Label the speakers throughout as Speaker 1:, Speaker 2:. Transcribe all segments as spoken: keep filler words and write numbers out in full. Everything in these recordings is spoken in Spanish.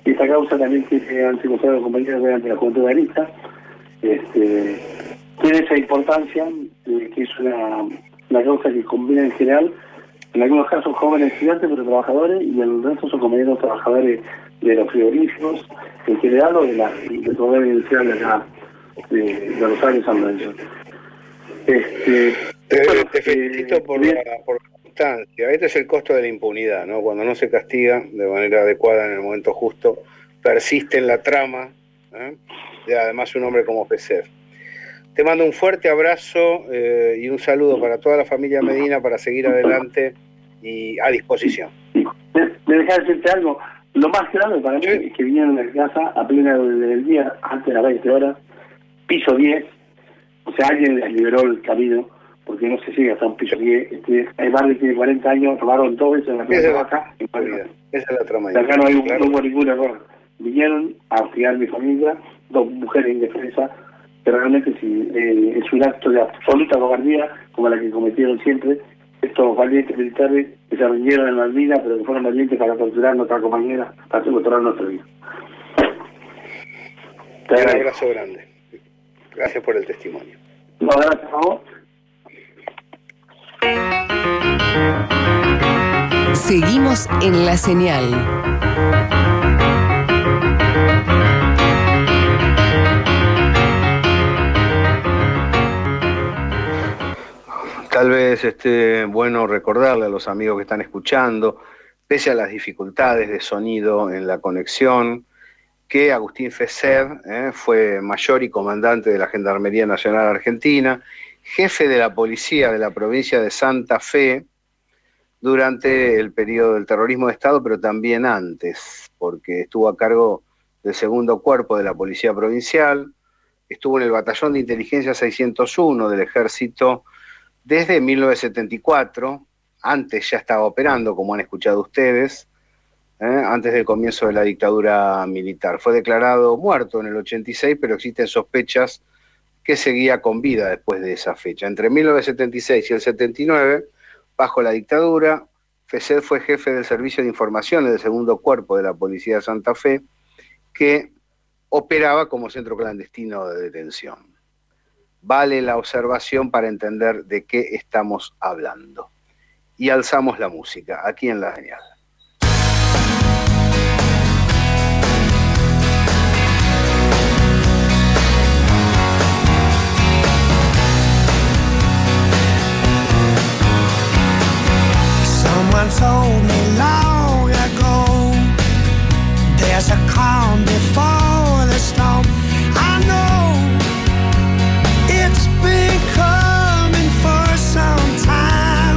Speaker 1: Esta causa también que han secuestrado compañeros de la Juventud Arista, este, tiene esa importancia, eh, que es una, una causa que combina en general, en algunos casos jóvenes estudiantes pero trabajadores, y en el resto son compañeros trabajadores de los frigoríficos, en general, o de la, del poder inicial de acá, de, de Rosario San Lorenzo. Este,
Speaker 2: te,
Speaker 1: bueno,
Speaker 2: te felicito
Speaker 1: eh,
Speaker 2: por, la, por la constancia. Este es el costo de la impunidad, ¿no? Cuando no se castiga de manera adecuada en el momento justo, persiste en la trama, ¿eh? Y además un hombre como Fesser. Te mando un fuerte abrazo eh, y un saludo para toda la familia Medina para seguir adelante y a disposición.
Speaker 1: Me, me dejá decirte algo. Lo más grave para mí es que vinieron a la casa a plena del día, antes de las veinte horas, piso diez, o sea, alguien les liberó el camino, porque no se llega hasta un piso diez. Este, hay barrio que tiene cuarenta años, robaron dos veces en la plaza baja.
Speaker 2: Esa es la trama.
Speaker 1: Acá no, hay, claro. No hubo ningún error. Vinieron a hostigar a mi familia, dos mujeres indefensas, que realmente sí, eh, es un acto de absoluta cobardía, como la que cometieron siempre estos valientes militares que se rindieron en Malvinas, pero que fueron valientes para torturar a nuestra compañera, para secuestrar nuestra vida.
Speaker 2: Un abrazo grande. Gracias por el testimonio.
Speaker 1: No, gracias a vos.
Speaker 3: Seguimos en La Señal.
Speaker 2: Tal vez esté bueno recordarle a los amigos que están escuchando, pese a las dificultades de sonido en la conexión, que Agustín Fesser eh, fue mayor y comandante de la Gendarmería Nacional Argentina, jefe de la policía de la provincia de Santa Fe durante el periodo del terrorismo de Estado, pero también antes, porque estuvo a cargo del segundo cuerpo de la Policía Provincial, estuvo en el Batallón de Inteligencia seiscientos uno del Ejército desde mil novecientos setenta y cuatro, antes ya estaba operando, como han escuchado ustedes, ¿eh? antes del comienzo de la dictadura militar. Fue declarado muerto en el ochenta y seis, pero existen sospechas que seguía con vida después de esa fecha. Entre mil novecientos setenta y seis y el setenta y nueve, bajo la dictadura, Fesser fue jefe del Servicio de Informaciones del segundo cuerpo de la Policía de Santa Fe, que operaba como centro clandestino de detención. Vale la observación para entender de qué estamos hablando. Y alzamos la música, aquí en La Señal.
Speaker 4: Someone told me long ago, there's a calm before the storm. I know it's been coming for some time.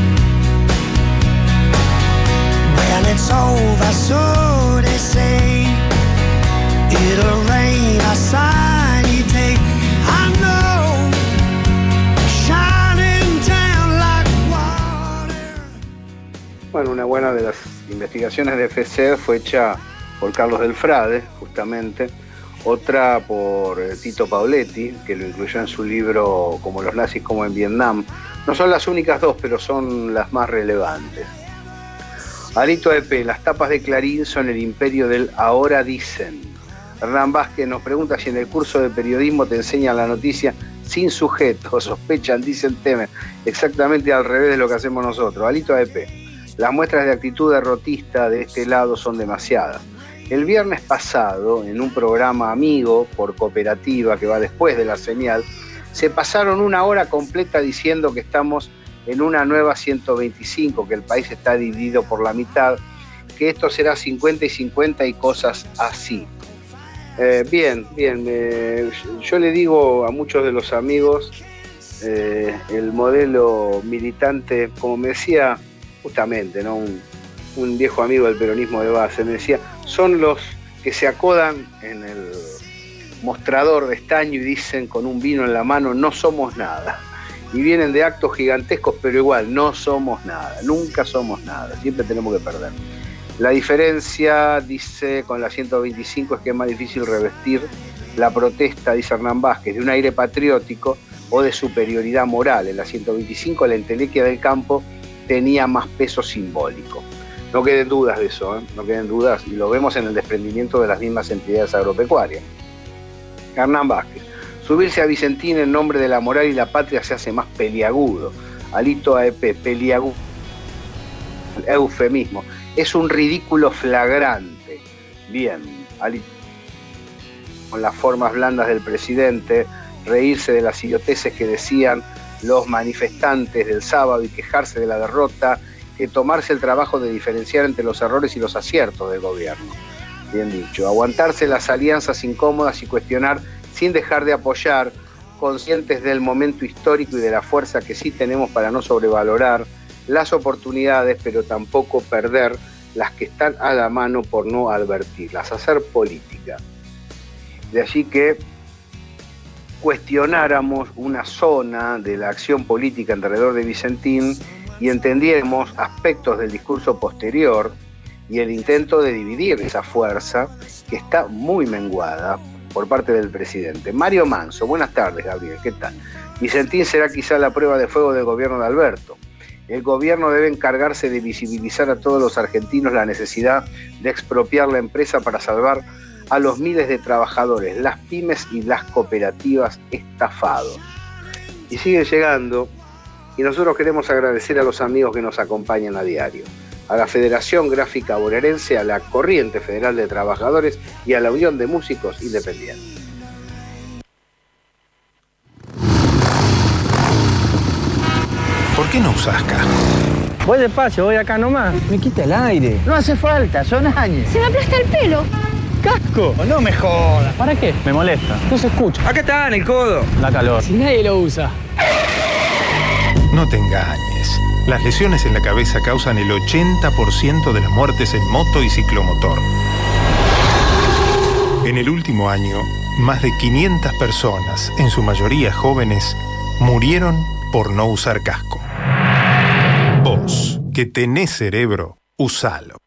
Speaker 4: When it's over, so they say, it'll rain a sunny day. I know, shining down like water.
Speaker 2: Bueno, una buena de las investigaciones de Fesser fue hecha por Carlos Delfrade, justamente, otra por Tito Pauletti, que lo incluyó en su libro Como los nazis como en Vietnam. No son las únicas dos, pero son las más relevantes. Alito E P, las tapas de Clarín son el imperio del ahora dicen. Hernán Vázquez nos pregunta si en el curso de periodismo te enseñan la noticia sin sujeto, sospechan, dicen, temen. Exactamente al revés de lo que hacemos nosotros. Alito E P, las muestras de actitud derrotista de este lado son demasiadas. El viernes pasado, en un programa amigo por cooperativa que va después de La Señal, se pasaron una hora completa diciendo que estamos en una nueva ciento veinticinco, que el país está dividido por la mitad, que esto será cincuenta y cincuenta y cosas así. Eh, bien, bien, eh, yo le digo a muchos de los amigos, eh, el modelo militante, como me decía justamente, ¿no? un, un viejo amigo del peronismo de base, me decía, son los que se acodan en el mostrador de estaño y dicen con un vino en la mano, no somos nada. Y vienen de actos gigantescos, pero igual, no somos nada, nunca somos nada, siempre tenemos que perder. La diferencia, dice, con la ciento veinticinco es que es más difícil revestir la protesta, dice Hernán Vázquez, de un aire patriótico o de superioridad moral. En la ciento veinticinco la entelequia del campo tenía más peso simbólico. No queden dudas de eso, ¿eh? no queden dudas, y lo vemos en el desprendimiento de las mismas entidades agropecuarias. Hernán Vázquez. Subirse a Vicentín en nombre de la moral y la patria se hace más peliagudo. Alito A E P, peliagudo. Eufemismo. Es un ridículo flagrante. Bien, Alito, con las formas blandas del presidente, reírse de las idioteces que decían los manifestantes del sábado y quejarse de la derrota, que tomarse el trabajo de diferenciar entre los errores y los aciertos del gobierno. Bien dicho, aguantarse las alianzas incómodas y cuestionar sin dejar de apoyar, conscientes del momento histórico y de la fuerza que sí tenemos para no sobrevalorar las oportunidades, pero tampoco perder las que están a la mano por no advertirlas, hacer política. De allí que cuestionáramos una zona de la acción política alrededor de Vicentín y entendiéramos aspectos del discurso posterior y el intento de dividir esa fuerza que está muy menguada por parte del presidente. Mario Manso, buenas tardes, Gabriel, ¿qué tal? Vicentín será quizá la prueba de fuego del gobierno de Alberto. El gobierno debe encargarse de visibilizar a todos los argentinos la necesidad de expropiar la empresa para salvar a los miles de trabajadores, las pymes y las cooperativas estafados. Y sigue llegando, y nosotros queremos agradecer a los amigos que nos acompañan a diario, a la Federación Gráfica Bonaerense, a la Corriente Federal de Trabajadores y a la Unión de Músicos Independientes.
Speaker 5: ¿Por qué no usás casco?
Speaker 6: Voy despacio, voy acá nomás. Me quita el aire.
Speaker 7: No hace falta, son años.
Speaker 8: Se me aplasta el pelo.
Speaker 6: ¡Casco! No me jodas. ¿Para qué? Me molesta. No se escucha. Acá está, en el codo. La calor.
Speaker 9: Si nadie lo usa.
Speaker 5: No te engañes. Las lesiones en la cabeza causan el ochenta por ciento de las muertes en moto y ciclomotor. En el último año, más de quinientas personas, en su mayoría jóvenes, murieron por no usar casco. Vos, que tenés cerebro, usalo.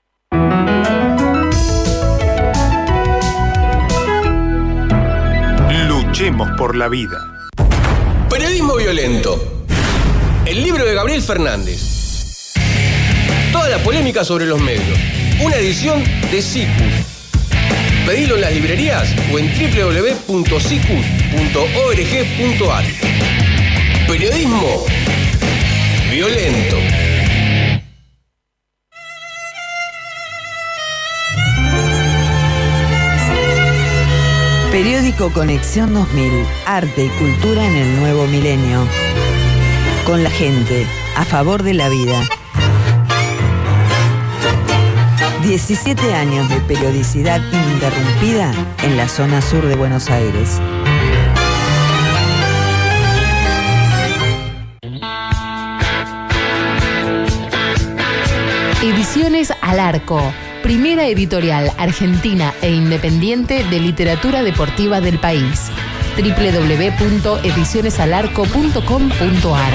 Speaker 5: Luchemos por la vida.
Speaker 10: Periodismo violento. El libro de Gabriel Fernández. Toda la polémica sobre los medios. Una edición de Cicus. Pedilo en las librerías o en doble u doble u doble u punto cicus punto org punto ar. Periodismo violento.
Speaker 11: Periódico Conexión dos mil. Arte y cultura en el nuevo milenio. Con la gente, a favor de la vida. diecisiete años de periodicidad ininterrumpida en la zona sur de Buenos Aires.
Speaker 12: Ediciones Al Arco, primera editorial argentina e independiente de literatura deportiva del país. doble u doble u doble u punto ediciones al arco punto com punto ar.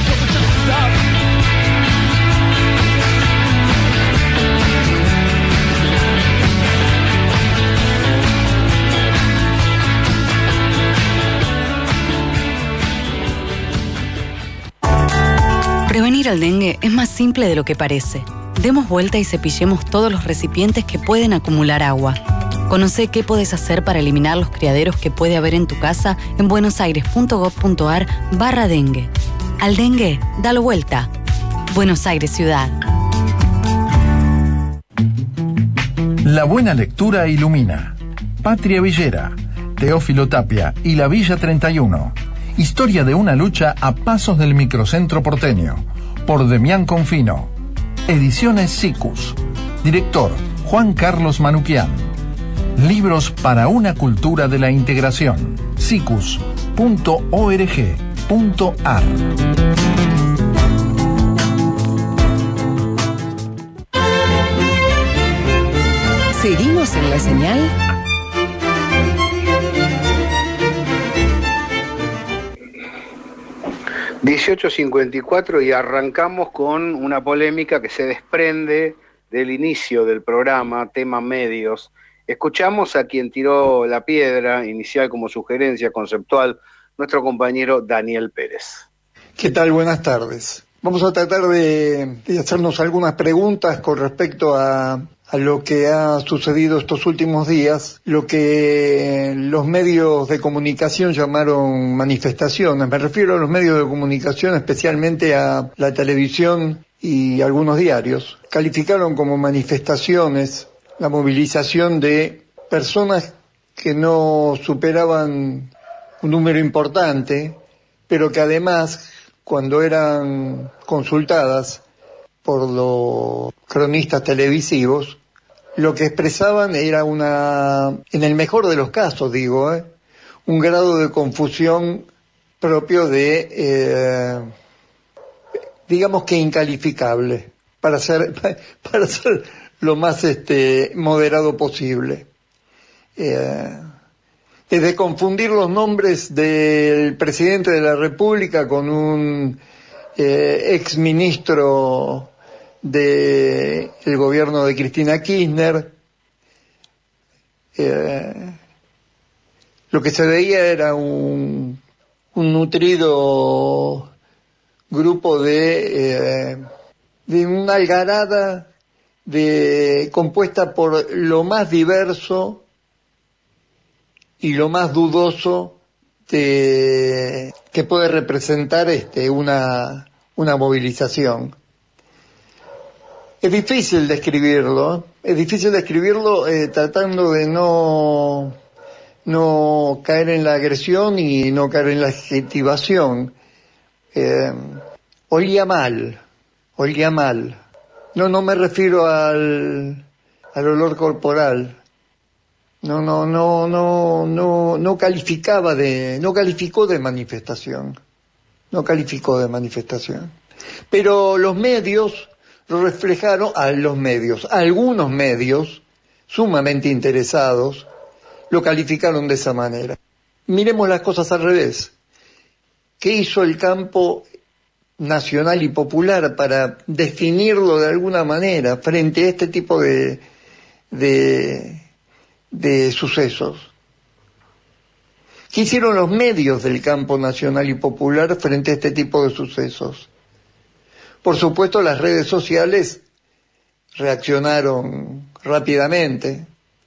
Speaker 13: Prevenir al dengue es más simple de lo que parece. Demos vuelta y cepillemos todos los recipientes que pueden acumular agua. Conoce qué podés hacer para eliminar los criaderos que puede haber en tu casa en buenosaires punto gov punto ar barra dengue. Al dengue, dalo vuelta. Buenos Aires Ciudad.
Speaker 14: La buena lectura ilumina. Patria Villera, Teófilo Tapia y la Villa treinta y uno. Historia de una lucha a pasos del microcentro porteño. Por Demián Confino. Ediciones Cicus. Director Juan Carlos Manuquian. Libros para una cultura de la integración. cicus punto org punto ar.
Speaker 3: Seguimos en la señal.
Speaker 2: dieciocho cincuenta y cuatro y arrancamos con una polémica que se desprende del inicio del programa, tema medios. Escuchamos a quien tiró la piedra inicial como sugerencia conceptual, nuestro compañero Daniel Pérez.
Speaker 15: ¿Qué tal? Buenas tardes.
Speaker 8: Vamos a tratar de, de hacernos algunas preguntas con respecto a, a lo que ha sucedido estos últimos días, lo que los medios de comunicación llamaron manifestaciones. Me refiero a los medios de comunicación, especialmente a la televisión y algunos diarios. Calificaron como manifestaciones la movilización de personas que no superaban un número importante, pero que además, cuando eran consultadas por los cronistas televisivos, lo que expresaban era una, en el mejor de los casos digo, ¿eh? un grado de confusión propio de, eh, digamos que incalificable, para ser, para ser lo más este, moderado posible. Eh, desde confundir los nombres del presidente de la República con un eh, ex ministro del gobierno de Cristina Kirchner, eh, lo que se veía era un, un nutrido grupo de, eh, de una algarada de, compuesta por lo más diverso y lo más dudoso de, que puede representar este, una, una movilización. Es difícil describirlo, es difícil describirlo eh, tratando de no, no caer en la agresión y no caer en la adjetivación. Eh, olía mal, olía mal. No, no me refiero al, al olor corporal. No, no, no, no, no, no calificaba de, no calificó de manifestación, no calificó de manifestación. Pero los medios lo reflejaron, a los medios, algunos medios sumamente interesados lo calificaron de esa manera. Miremos las cosas al revés. ¿Qué hizo el campo nacional y popular para definirlo de alguna manera frente a este tipo de, de de sucesos? ¿Qué hicieron los medios del campo nacional y popular frente a este tipo de sucesos? Por supuesto, las redes sociales reaccionaron rápidamente,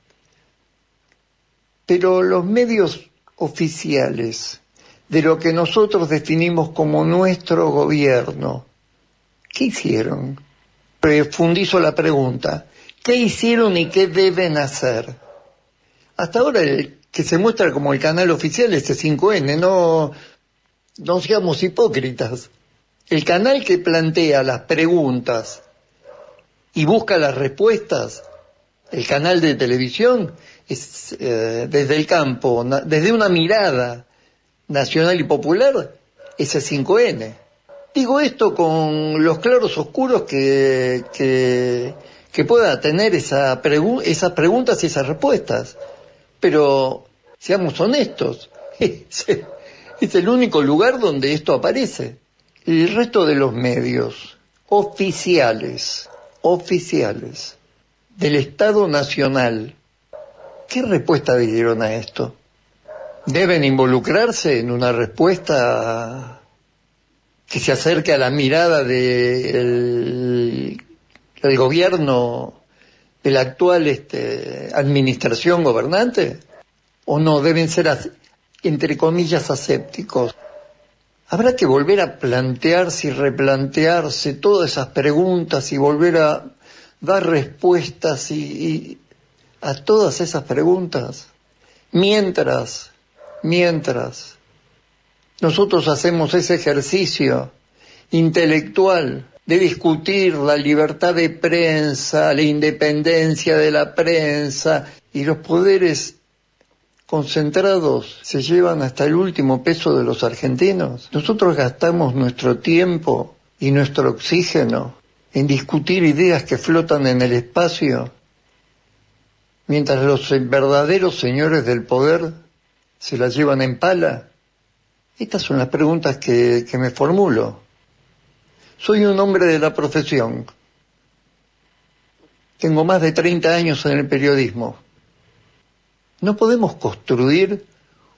Speaker 8: pero los medios oficiales de lo que nosotros definimos como nuestro gobierno, ¿qué hicieron? Profundizo la pregunta. ¿Qué hicieron y qué deben hacer? Hasta ahora el que se muestra como el canal oficial es C cinco N, no, no seamos hipócritas. El canal que plantea las preguntas y busca las respuestas, el canal de televisión, es eh, desde el campo, na, desde una mirada nacional y popular, es C cinco N. Digo esto con los claros oscuros que, que, que pueda tener esa pregu- esas preguntas y esas respuestas. Pero seamos honestos, es, es el único lugar donde esto aparece. El resto de los medios oficiales, oficiales del Estado Nacional, ¿qué respuesta dieron a esto? ¿Deben involucrarse en una respuesta que se acerque a la mirada del del gobierno de la actual este, administración gobernante? ¿O no deben ser, entre comillas, asépticos? Habrá que volver a plantearse y replantearse todas esas preguntas y volver a dar respuestas y, y a todas esas preguntas. Mientras, mientras nosotros hacemos ese ejercicio intelectual de discutir la libertad de prensa, la independencia de la prensa, y los poderes concentrados se llevan hasta el último peso de los argentinos. Nosotros gastamos nuestro tiempo y nuestro oxígeno en discutir ideas que flotan en el espacio, mientras los verdaderos señores del poder se las llevan en pala. Estas son las preguntas que, que me formulo. Soy un hombre de la profesión. Tengo más de treinta años en el periodismo. No podemos construir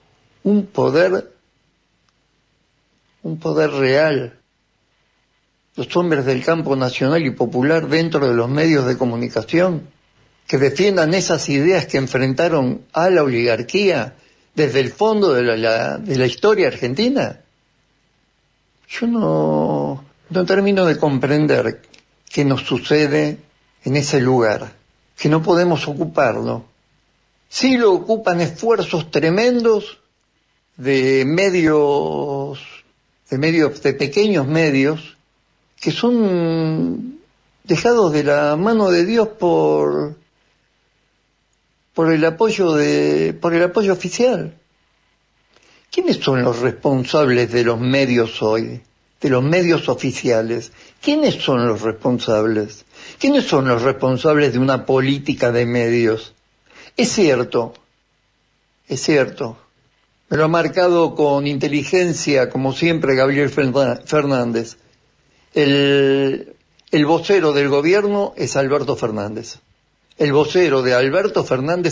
Speaker 8: un poder, un poder real, los hombres del campo nacional y popular dentro de los medios de comunicación, que defiendan esas ideas que enfrentaron a la oligarquía desde el fondo de la, la, de la historia argentina? Yo no, no termino de comprender qué nos sucede en ese lugar, que no podemos ocuparlo. Sí lo ocupan esfuerzos tremendos de medios, de medios, de pequeños medios, que son dejados de la mano de Dios por, por el apoyo de, por el apoyo oficial. ¿Quiénes son los responsables de los medios hoy? De los medios oficiales. ¿Quiénes son los responsables? ¿Quiénes son los responsables de una política de medios? Es cierto, es cierto. Me lo ha marcado con inteligencia, como siempre, Gabriel Fernández. El, el vocero del gobierno es Alberto Fernández. El vocero de Alberto Fernández